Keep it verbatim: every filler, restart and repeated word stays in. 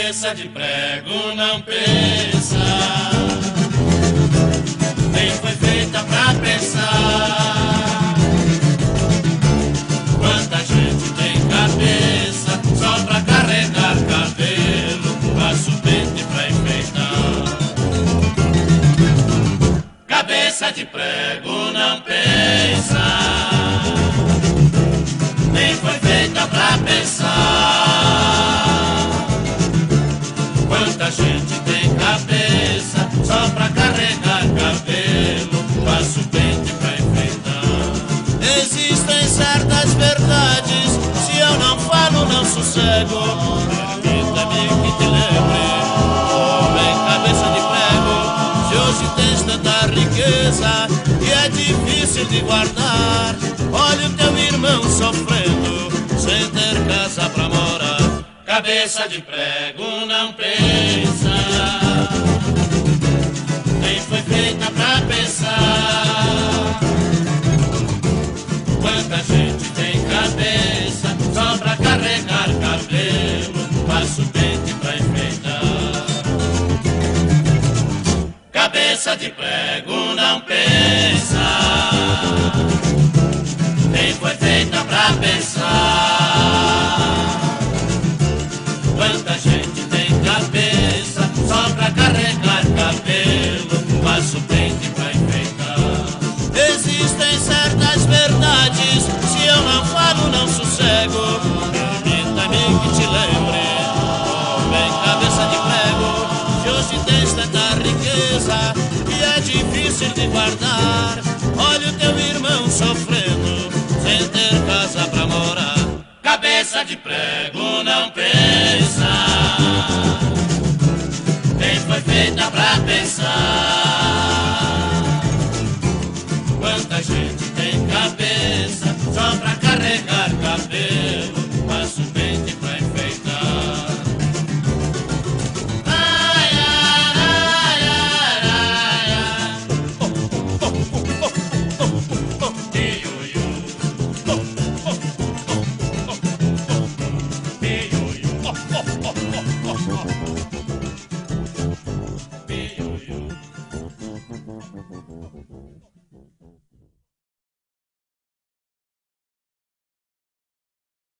Cabeça de prego não pensa, nem foi feita pra pensar. Quanta gente tem cabeça só pra carregar cabelo, passo pente pra enfeitar. Cabeça de prego não pensa, nem foi feita pra pensar. Quanta gente tem cabeça só pra carregar cabelo, passo pente pra enfeitar. Existem certas verdades, se eu não falo não sossego. Permita-me que te lembre, homem cabeça de prego, se hoje tens tanta riqueza e é difícil de guardar. Olha o teu irmão sofrendo sem ter casa pra morar. Cabeça de prego não pensa, nem foi feita pra pensar. Quanta gente tem cabeça só pra carregar cabelo, passo pente pra enfeitar. Cabeça de prego não pensa, nem foi feita pra pensar. Quanta gente tem cabeça só pra carregar cabelo, passo pente pra enfeitar. Existem certas verdades, se eu não falo não sossego. Permita-me que te lembre, homem cabeça de prego, que hoje tens tanta riqueza e é difícil de guardar. Olha o teu irmão sofrendo sem ter casa pra morar. Cabeça de prego não pensa, nem foi feita pra pensar. Quanta gente tem cabeça só pra carregar cabelo,